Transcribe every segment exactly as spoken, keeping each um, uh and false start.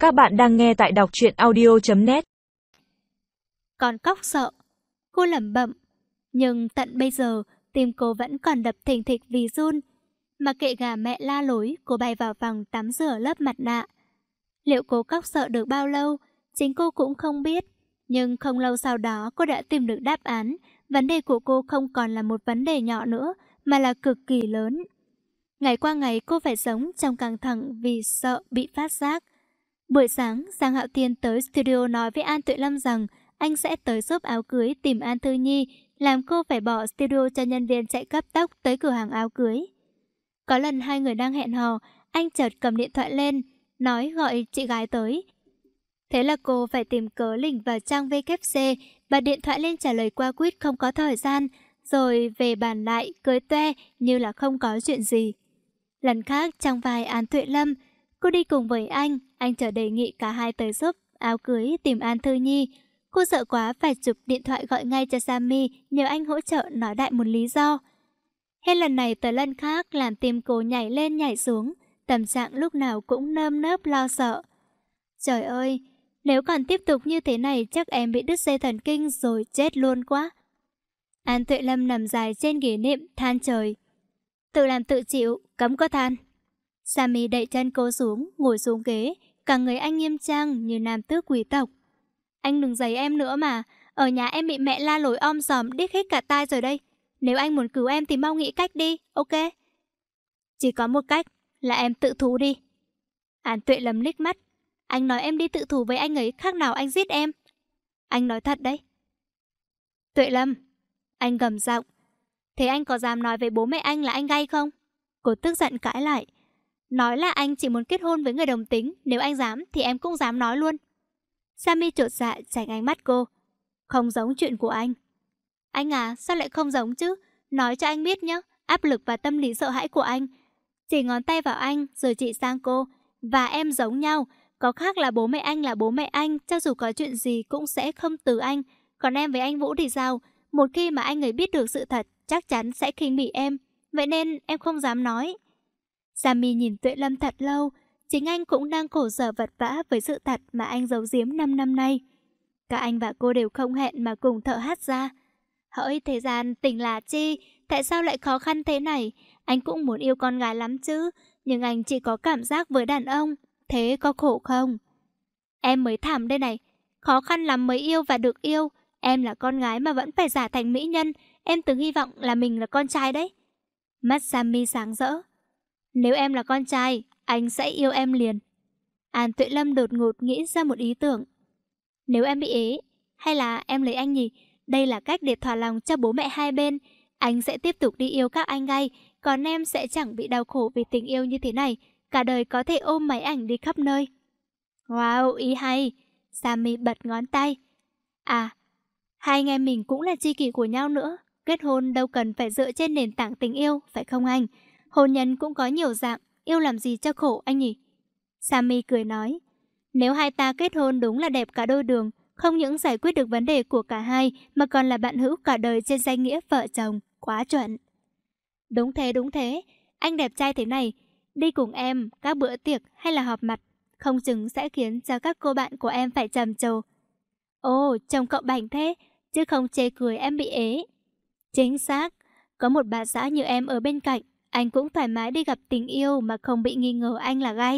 Các bạn đang nghe tại đọc truyện audio chấm net. Con cóc sợ, cô lẩm bẩm, nhưng tận bây giờ tim cô vẫn còn đập thình thịch vì run. Mà kệ gà mẹ la lối, cô bay vào phòng tắm rửa lớp mặt nạ. Liệu cô cóc sợ được bao lâu, chính cô cũng không biết. Nhưng không lâu sau đó cô đã tìm được đáp án. Vấn đề của cô không còn là một vấn đề nhỏ nữa, mà là cực kỳ lớn. Ngày qua ngày cô phải sống trong căng thẳng vì sợ bị phát giác. Buổi sáng, Giang Hạo Thiên tới studio nói với An Tuệ Lâm rằng anh sẽ tới shop áo cưới tìm An Thư Nhi, làm cô phải bỏ studio cho nhân viên chạy cấp tốc tới cửa hàng áo cưới. Có lần hai người đang hẹn hò, anh chợt cầm điện thoại lên, nói gọi chị gái tới. Thế là cô phải tìm cớ link vào trang vê kép xê, bật điện thoại lên trả lời qua quýt không có thời gian, rồi về bàn lại, cười toe như là không có chuyện gì. Lần khác trong vai An Tuệ Lâm, cô đi cùng với anh, anh chợt đề nghị cả hai tới shop áo cưới tìm An Thư Nhi. Cô sợ quá phải chụp điện thoại gọi ngay cho Sammy nhờ anh hỗ trợ nói đại một lý do. Hết lần này tới lần khác làm tim cô nhảy lên nhảy xuống, tâm trạng lúc nào cũng nơm nớp lo sợ. Trời ơi, nếu còn tiếp tục như thế này chắc em bị đứt dây thần kinh rồi chết luôn quá. An Tuệ Lâm nằm dài trên ghế nệm than trời. Tự làm tự chịu, cấm có than. Sammy đẩy chân cô xuống, ngồi xuống ghế, cả người anh nghiêm trang như nam tước quý tộc. Anh đừng giày em nữa mà, ở nhà em bị mẹ la lối om sòm điếc hết cả tai rồi đây. Nếu anh muốn cứu em thì mau nghĩ cách đi, ok? Chỉ có một cách, là em tự thú đi. An Tuệ Lâm liếc mắt. Anh nói em đi tự thú với anh ấy khác nào anh giết em. Anh nói thật đấy. Tuệ Lâm, anh gầm giọng. Thế anh có dám nói với bố mẹ anh là anh gay không? Cô tức giận cãi lại. Nói là anh chỉ muốn kết hôn với người đồng tính, nếu anh dám thì em cũng dám nói luôn. Sammy chột dạ tránh ánh mắt cô. Không giống chuyện của anh. Anh à, sao lại không giống chứ? Nói cho anh biết nhé, áp lực và tâm lý sợ hãi của anh. Chỉ ngón tay vào anh rồi chị sang cô. Và em giống nhau, có khác là bố mẹ anh là bố mẹ anh, cho dù có chuyện gì cũng sẽ không từ anh. Còn em với anh Vũ thì sao? Một khi mà anh ấy biết được sự thật, chắc chắn sẽ khinh bỉ em. Vậy nên em không dám nói. Sammy nhìn Tuệ Lâm thật lâu. Chính anh cũng đang khổ sở vật vã với sự thật mà anh giấu giếm năm năm nay. Cả anh và cô đều không hẹn mà cùng thở hát ra. Hỡi thế gian tình là chi, tại sao lại khó khăn thế này? Anh cũng muốn yêu con gái lắm chứ, nhưng anh chỉ có cảm giác với đàn ông. Thế có khổ không? Em mới thảm đây này. Khó khăn lắm mới yêu và được yêu. Em là con gái mà vẫn phải giả thành mỹ nhân. Em từng hy vọng là mình là con trai đấy. Mắt Sammy sáng rỡ. Nếu em là con trai, anh sẽ yêu em liền. An Tuệ Lâm đột ngột nghĩ ra một ý tưởng. Nếu em bị ế, hay là em lấy anh nhỉ? Đây là cách để thỏa lòng cho bố mẹ hai bên. Anh sẽ tiếp tục đi yêu các anh gay, còn em sẽ chẳng bị đau khổ vì tình yêu như thế này. Cả đời có thể ôm máy ảnh đi khắp nơi. Wow, ý hay. Sammy bật ngón tay. À, hai anh em mình cũng là tri kỷ của nhau nữa. Kết hôn đâu cần phải dựa trên nền tảng tình yêu, phải không anh? Hôn nhân cũng có nhiều dạng, yêu làm gì cho khổ anh nhỉ? Sammy cười nói. Nếu hai ta kết hôn đúng là đẹp cả đôi đường, không những giải quyết được vấn đề của cả hai mà còn là bạn hữu cả đời trên danh nghĩa vợ chồng, quá chuẩn. Đúng thế, đúng thế, anh đẹp trai thế này, đi cùng em các bữa tiệc hay là họp mặt, không chừng sẽ khiến cho các cô bạn của em phải trầm trồ. Ồ, chồng cậu bảnh thế, chứ không chê cười em bị ế. Chính xác, có một bà xã như em ở bên cạnh, anh cũng thoải mái đi gặp tình yêu mà không bị nghi ngờ anh là gay.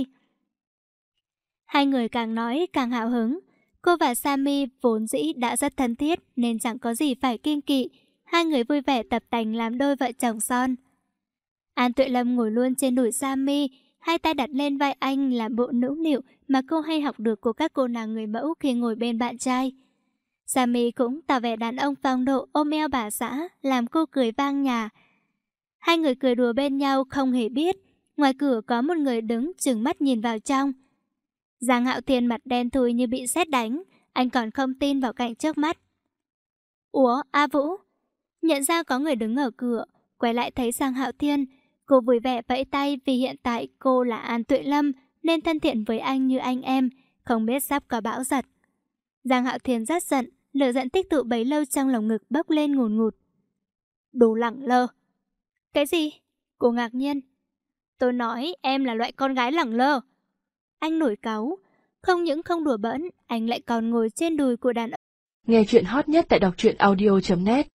Hai người càng nói càng hào hứng. Cô và Sammy vốn dĩ đã rất thân thiết nên chẳng có gì phải kiêng kỵ. Hai người vui vẻ tập tành làm đôi vợ chồng son. An Tuệ Lâm ngồi luôn trên đùi Sammy, hai tay đặt lên vai anh làm bộ nũng nịu mà cô hay học được của các cô nàng người mẫu khi ngồi bên bạn trai. Sammy cũng tỏ vẻ đàn ông phong độ ôm eo bà xã, làm cô cười vang nhà. Hai người cười đùa bên nhau không hề biết. Ngoài cửa có một người đứng trừng mắt nhìn vào trong. Giang Hạo Thiên mặt đen thui như bị sét đánh, anh còn không tin vào cảnh trước mắt. Ủa, A Vũ? Nhận ra có người đứng ở cửa, quay lại thấy Giang Hạo Thiên. Cô vui vẻ vẫy tay vì hiện tại cô là An Tuệ Lâm nên thân thiện với anh như anh em, không biết sắp có bão giật. Giang Hạo Thiên rất giận, lửa giận tích tụ bấy lâu trong lồng ngực bốc lên ngùn ngụt. Đồ lẳng lơ. Cái gì? Cô ngạc nhiên. Tôi nói em là loại con gái lẳng lơ. Anh nổi cáu. Không những không đùa bỡn, anh lại còn ngồi trên đùi của đàn ông. Nghe chuyện hot nhất tại đọc truyện audio chấm net.